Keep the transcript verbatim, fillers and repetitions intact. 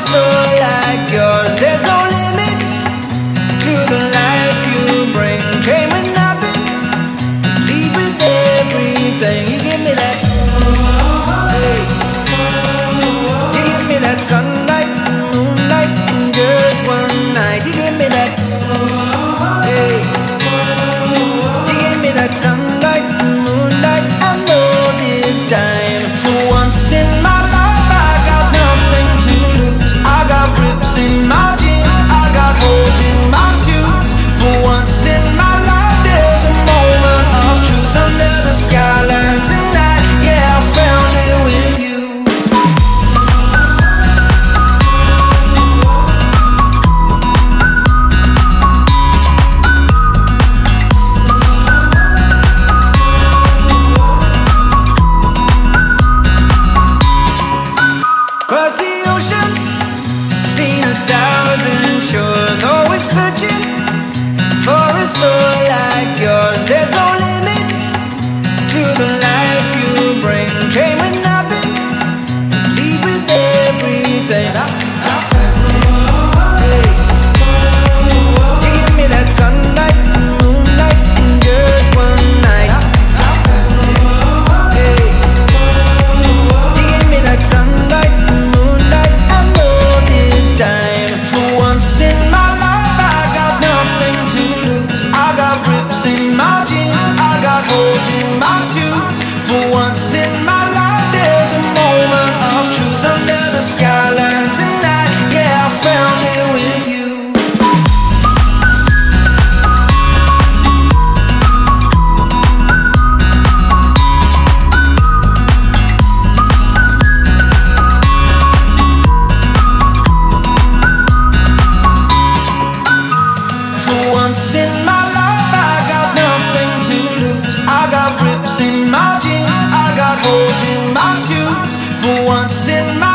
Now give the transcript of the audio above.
soul like yours, there's no limit to the life you bring. Came with nothing, leave with everything. You give me that, hey. You give me that sunlight, moonlight, and just one night. You give me that, hey. You give me that sunlight, moonlight, and all this time. For once in my life, I got nothing to lose. I got rips in my jeans, I got holes in my shoes. For once in my life, there's a moment of truth under the skyline tonight. Yeah, I found it with you. Cross the ocean, seen a thousand shores, always searching for a soul like yours. There's no limit to the life you bring. Came with nothing, leave with everything. Hey. You give me that sunlight, moonlight, and just one night. Hey. You give me that sunlight, moonlight, and all this time. For once in my life, I got nothing to lose. I got rips in my jeans, I got holes in my shoes. For once in my life, there's a moment of truth under the skyline tonight. Yeah, I found it with you. For once in my life, I got nothing to lose. I got rips in my jeans, I got holes in my shoes. For once in my